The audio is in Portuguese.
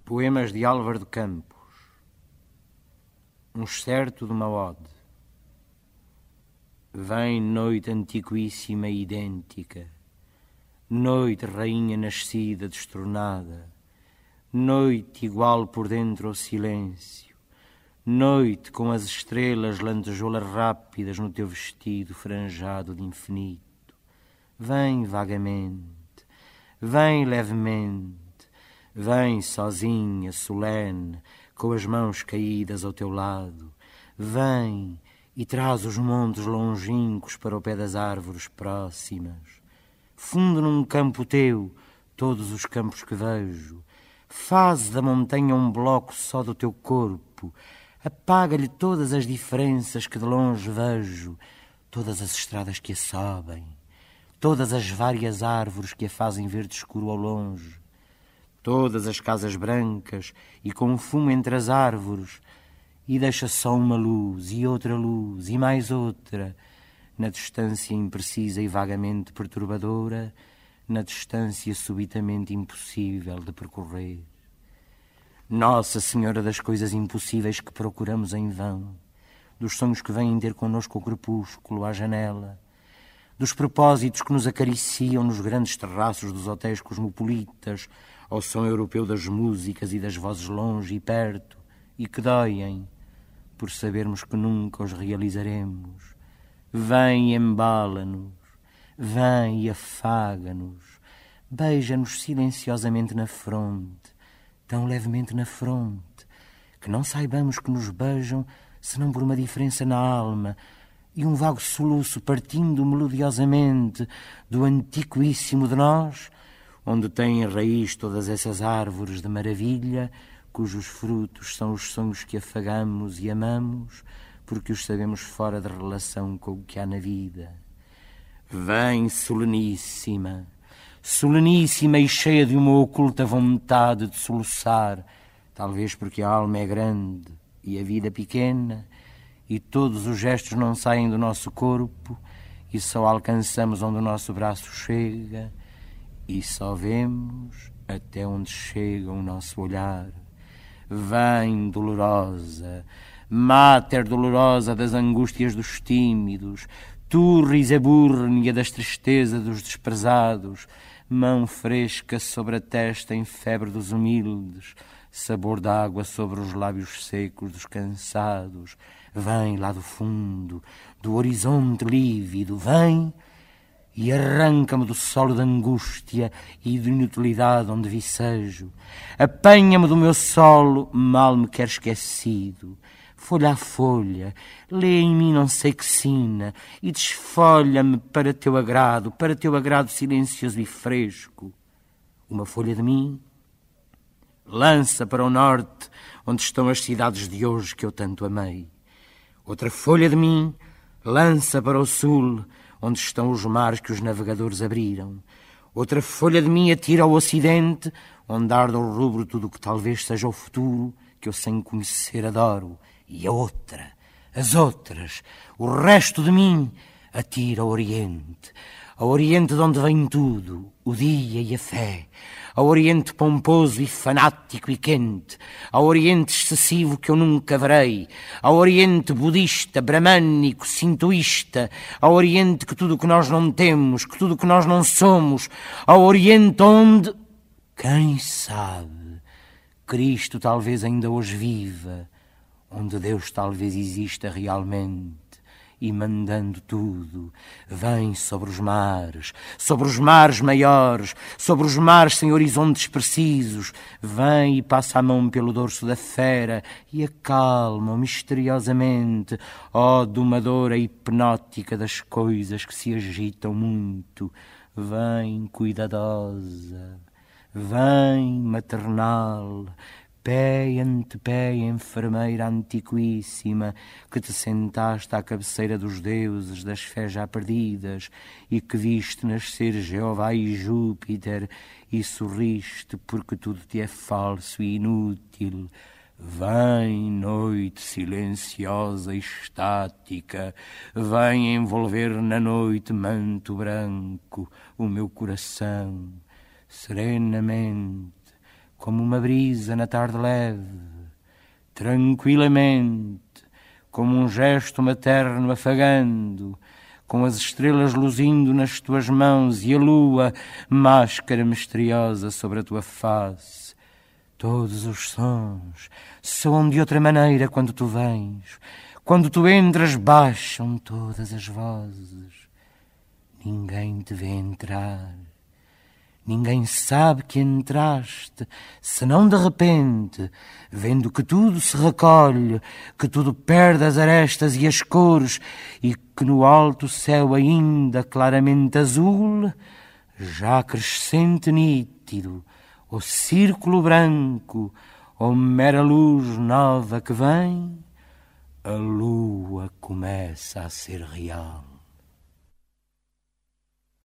Poemas de Álvaro de Campos. Um excerto de uma ode. Vem noite antiquíssima e idêntica, noite rainha nascida, destronada, noite igual por dentro ao silêncio, noite com as estrelas lantejoulas rápidas no teu vestido franjado de infinito. Vem vagamente, vem levemente, vem sozinha, solene, com as mãos caídas ao teu lado. Vem e traz os montes longínquos para o pé das árvores próximas. Funde num campo teu todos os campos que vejo. Faze da montanha um bloco só do teu corpo. Apaga-lhe todas as diferenças que de longe vejo, todas as estradas que a sobem, todas as várias árvores que a fazem verde escuro ao longe, todas as casas brancas e com fumo entre as árvores, e deixa só uma luz e mais outra, na distância imprecisa e vagamente perturbadora, na distância subitamente impossível de percorrer. Nossa Senhora das coisas impossíveis que procuramos em vão, dos sonhos que vêm ter connosco o crepúsculo à janela, dos propósitos que nos acariciam nos grandes terraços dos hotéis cosmopolitas, ao som europeu das músicas e das vozes longe e perto, e que doem, por sabermos que nunca os realizaremos. Vem e embala-nos, vem e afaga-nos, beija-nos silenciosamente na fronte, tão levemente na fronte, que não saibamos que nos beijam senão por uma diferença na alma e um vago soluço partindo melodiosamente do antiquíssimo de nós, onde têm raiz todas essas árvores de maravilha, cujos frutos são os sonhos que afagamos e amamos, porque os sabemos fora de relação com o que há na vida. Vem soleníssima, soleníssima e cheia de uma oculta vontade de soluçar, talvez porque a alma é grande e a vida pequena, e todos os gestos não saem do nosso corpo, e só alcançamos onde o nosso braço chega, e só vemos até onde chega o nosso olhar. Vem, dolorosa, máter dolorosa das angústias dos tímidos, tu, risebúrnia das tristezas dos desprezados, mão fresca sobre a testa em febre dos humildes, sabor d'água sobre os lábios secos dos cansados. Vem lá do fundo, do horizonte lívido, vem e arranca-me do solo de angústia e de inutilidade onde vicejo. Apanha-me do meu solo, mal me quer esquecido. Folha a folha, lê em mim não sei que sina, e desfolha-me para teu agrado silencioso e fresco. Uma folha de mim lança para o norte, onde estão as cidades de hoje que eu tanto amei. Outra folha de mim lança para o sul, onde estão os mares que os navegadores abriram. Outra folha de mim atira ao ocidente, onde arde ao rubro tudo o que talvez seja o futuro, que eu sem conhecer adoro. E a outra, as outras, o resto de mim atira ao oriente de onde vem tudo, o dia e a fé, ao oriente pomposo e fanático e quente, ao oriente excessivo que eu nunca verei, ao oriente budista, bramânico, sintoísta, ao oriente que tudo o que nós não temos, que tudo o que nós não somos, ao oriente onde, quem sabe, Cristo talvez ainda hoje viva, onde Deus talvez exista realmente, e mandando tudo, vem sobre os mares maiores, sobre os mares sem horizontes precisos, vem e passa a mão pelo dorso da fera e acalma misteriosamente, ó domadora hipnótica das coisas que se agitam muito, vem cuidadosa, vem maternal, pé ante pé, enfermeira antiquíssima, que te sentaste à cabeceira dos deuses das fés já perdidas e que viste nascer Jeová e Júpiter e sorriste porque tudo te é falso e inútil. Vem, noite silenciosa e estática, vem envolver na noite manto branco o meu coração, serenamente, como uma brisa na tarde leve, tranquilamente, como um gesto materno afagando, com as estrelas luzindo nas tuas mãos e a lua, máscara misteriosa sobre a tua face. Todos os sons soam de outra maneira quando tu vens. Quando tu entras, baixam todas as vozes. Ninguém te vê entrar. Ninguém sabe que entraste, senão de repente, vendo que tudo se recolhe, que tudo perde as arestas e as cores, e que no alto céu ainda claramente azul, já crescente nítido, ou círculo branco, ou mera luz nova que vem, a lua começa a ser real.